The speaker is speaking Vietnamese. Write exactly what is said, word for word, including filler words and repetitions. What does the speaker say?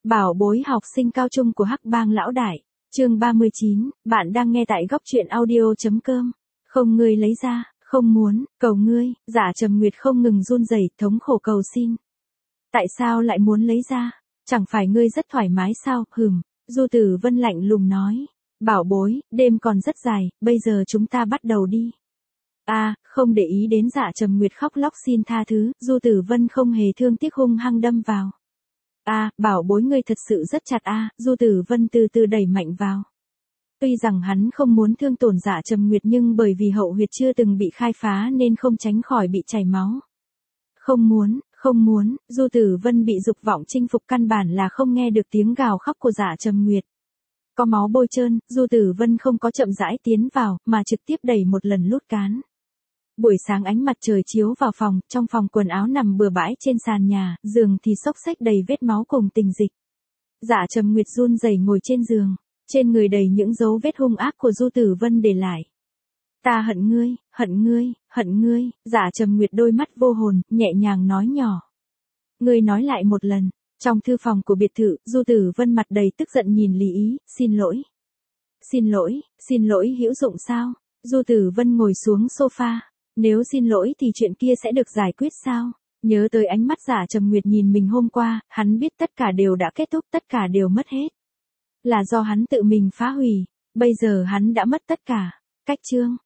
Bảo bối học sinh cao trung của Hắc Bang lão đại. Chương ba mươi chín, bạn đang nghe tại góc truyện audio chấm com. Không ngươi lấy ra, không muốn, cầu ngươi, Dạ Trầm Nguyệt không ngừng run rẩy, thống khổ cầu xin. Tại sao lại muốn lấy ra? Chẳng phải ngươi rất thoải mái sao? Hừm, Du Tử Vân lạnh lùng nói. Bảo bối, đêm còn rất dài, bây giờ chúng ta bắt đầu đi. A, à, không để ý đến Dạ Trầm Nguyệt khóc lóc xin tha thứ, Du Tử Vân không hề thương tiếc hung hăng đâm vào. A, à, bảo bối ngươi thật sự rất chặt a, à, Du Tử Vân từ từ đẩy mạnh vào. Tuy rằng hắn không muốn thương tổn Dạ Trầm Nguyệt nhưng bởi vì hậu huyệt chưa từng bị khai phá nên không tránh khỏi bị chảy máu. Không muốn, không muốn, Du Tử Vân bị dục vọng chinh phục căn bản là không nghe được tiếng gào khóc của Dạ Trầm Nguyệt. Có máu bôi trơn, Du Tử Vân không có chậm rãi tiến vào, mà trực tiếp đẩy một lần lút cán. Buổi sáng ánh mặt trời chiếu vào phòng, trong phòng quần áo nằm bừa bãi trên sàn nhà, giường thì xốc xếch đầy vết máu cùng tình dịch. Dạ Trầm Nguyệt run rẩy ngồi trên giường, trên người đầy những dấu vết hung ác của Du Tử Vân để lại. Ta hận ngươi, hận ngươi, hận ngươi, Dạ Trầm Nguyệt đôi mắt vô hồn, nhẹ nhàng nói nhỏ. Ngươi nói lại một lần. Trong thư phòng của biệt thự, Du Tử Vân mặt đầy tức giận nhìn Lý Ý, xin lỗi. Xin lỗi, xin lỗi hữu dụng sao? Du Tử Vân ngồi xuống sofa. Nếu xin lỗi thì chuyện kia sẽ được giải quyết sao? Nhớ tới ánh mắt Dạ Trầm Nguyệt nhìn mình hôm qua, hắn biết tất cả đều đã kết thúc, tất cả đều mất hết. Là do hắn tự mình phá hủy, bây giờ hắn đã mất tất cả. Cách chương,